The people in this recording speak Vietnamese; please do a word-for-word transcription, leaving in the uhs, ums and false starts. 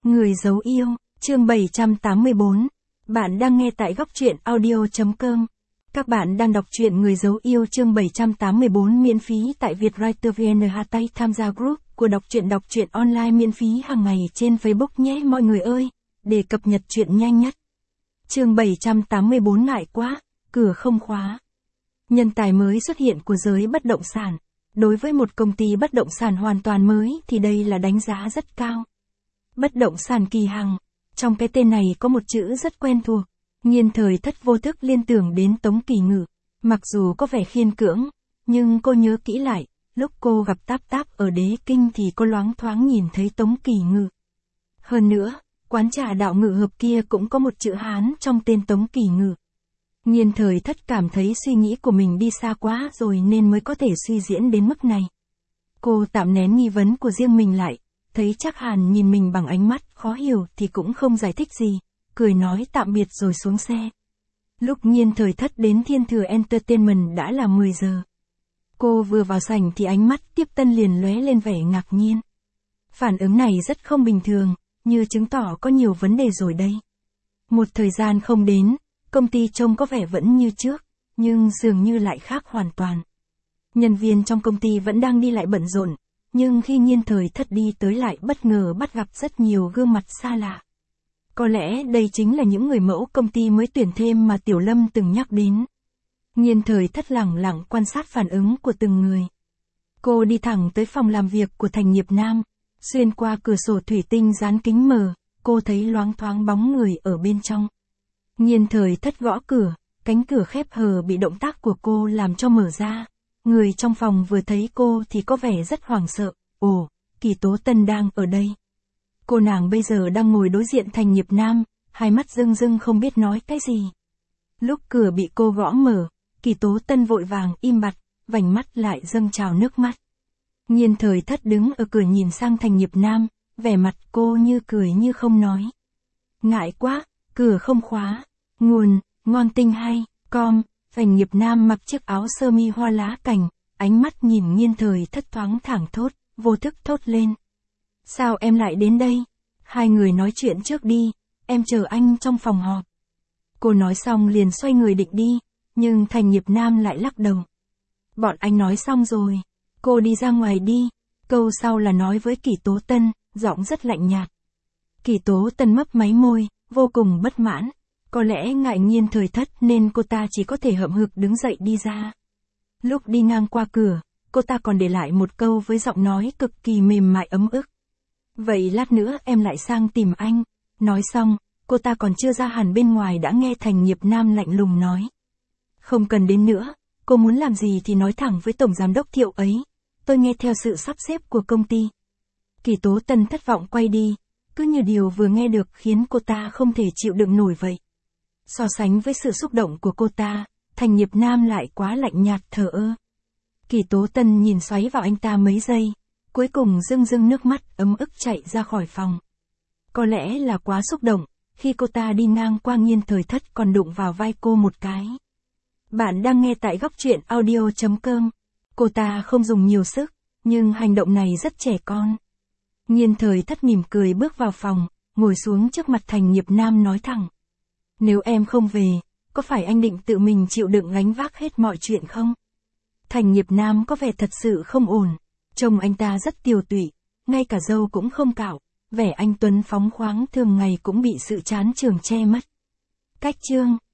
Người giấu yêu, chương bảy trăm tám mươi tư. Bạn đang nghe tại góc truyện audio chấm com. Các bạn đang đọc truyện Người giấu yêu chương bảy trăm tám mươi tư miễn phí tại Vietwriter vê en. Hashtag tham gia group của đọc truyện đọc truyện online miễn phí hàng ngày trên Facebook nhé mọi người ơi, để cập nhật truyện nhanh nhất. Chương bảy trăm tám mươi tư ngại quá, cửa không khóa. Nhân tài mới xuất hiện của giới bất động sản. Đối với một công ty bất động sản hoàn toàn mới thì đây là đánh giá rất cao. Bất động sản Kỳ Hằng, trong cái tên này có một chữ rất quen thuộc. Nghiên Thời Thất vô thức liên tưởng đến Tống Kỳ Ngự. Mặc dù có vẻ khiên cưỡng, nhưng cô nhớ kỹ lại, lúc cô gặp Táp Táp ở Đế Kinh thì cô loáng thoáng nhìn thấy Tống Kỳ Ngự. Hơn nữa, quán trà Đạo Ngự Hợp kia cũng có một chữ Hán trong tên Tống Kỳ Ngự. Nghiên Thời Thất cảm thấy suy nghĩ của mình đi xa quá rồi nên mới có thể suy diễn đến mức này. Cô tạm nén nghi vấn của riêng mình lại, thấy Trác Hàn nhìn mình bằng ánh mắt khó hiểu thì cũng không giải thích gì, cười nói tạm biệt rồi xuống xe. Lúc Nghiên Thời Thất đến Thiên Thừa Entertainment đã là mười giờ. Cô vừa vào sảnh thì ánh mắt Tiếp Tân liền lóe lên vẻ ngạc nhiên. Phản ứng này rất không bình thường, như chứng tỏ có nhiều vấn đề rồi đây. Một thời gian không đến, công ty trông có vẻ vẫn như trước, nhưng dường như lại khác hoàn toàn. Nhân viên trong công ty vẫn đang đi lại bận rộn, nhưng khi Nghiên Thời Thất đi tới lại bất ngờ bắt gặp rất nhiều gương mặt xa lạ. Có lẽ đây chính là những người mẫu công ty mới tuyển thêm mà Tiểu Lâm từng nhắc đến. Nghiên Thời Thất lẳng lặng quan sát phản ứng của từng người. Cô đi thẳng tới phòng làm việc của Thành Nghiệp Nam, xuyên qua cửa sổ thủy tinh dán kính mờ, cô thấy loáng thoáng bóng người ở bên trong. Nghiên Thời Thất gõ cửa, cánh cửa khép hờ bị động tác của cô làm cho mở ra. Người trong phòng vừa thấy cô thì có vẻ rất hoảng sợ. Ồ, Kỳ Tố Tân đang ở đây. Cô nàng bây giờ đang ngồi đối diện Thành Nghiệp Nam, hai mắt rưng rưng không biết nói cái gì. Lúc cửa bị cô gõ mở, Kỳ Tố Tân vội vàng im bặt, vành mắt lại dâng trào nước mắt. Nghiên Thời Thất đứng ở cửa nhìn sang Thành Nghiệp Nam, vẻ mặt cô như cười như không nói. Ngại quá, cửa không khóa. Nguồn, ngon tinh hay, com. Thành Nghiệp Nam mặc chiếc áo sơ mi hoa lá cành, ánh mắt nhìn Nghiên Thời Thất thoáng thẳng thốt, vô thức thốt lên. Sao em lại đến đây? Hai người nói chuyện trước đi, em chờ anh trong phòng họp. Cô nói xong liền xoay người định đi, nhưng Thành Nghiệp Nam lại lắc đầu. Bọn anh nói xong rồi, cô đi ra ngoài đi. Câu sau là nói với Kỳ Tố Tân, giọng rất lạnh nhạt. Kỳ Tố Tân mấp máy môi, vô cùng bất mãn. Có lẽ ngại Nghiên Thời Thất nên cô ta chỉ có thể hậm hực đứng dậy đi ra. Lúc đi ngang qua cửa, cô ta còn để lại một câu với giọng nói cực kỳ mềm mại ấm ức. Vậy lát nữa em lại sang tìm anh. Nói xong, cô ta còn chưa ra hẳn bên ngoài đã nghe Thành Nghiệp Nam lạnh lùng nói. Không cần đến nữa, cô muốn làm gì thì nói thẳng với Tổng Giám đốc Thiệu ấy. Tôi nghe theo sự sắp xếp của công ty. Kỳ Tố Tân thất vọng quay đi, cứ như điều vừa nghe được khiến cô ta không thể chịu đựng nổi vậy. So sánh với sự xúc động của cô ta, Thành Nghiệp Nam lại quá lạnh nhạt thờ ơ. Kỳ Tố Tân nhìn xoáy vào anh ta mấy giây, cuối cùng rưng rưng nước mắt ấm ức chạy ra khỏi phòng. Có lẽ là quá xúc động, khi cô ta đi ngang qua Nghiên Thời Thất còn đụng vào vai cô một cái. Bạn đang nghe tại góc truyện audio chấm com. Cô ta không dùng nhiều sức, nhưng hành động này rất trẻ con. Nghiên Thời Thất mỉm cười bước vào phòng, ngồi xuống trước mặt Thành Nghiệp Nam nói thẳng. Nếu em không về, có phải anh định tự mình chịu đựng gánh vác hết mọi chuyện không? Thành Nghiệp Nam có vẻ thật sự không ổn. Trông anh ta rất tiều tụy, ngay cả râu cũng không cạo, vẻ anh tuấn phóng khoáng thường ngày cũng bị sự chán chường che mất. Cách chương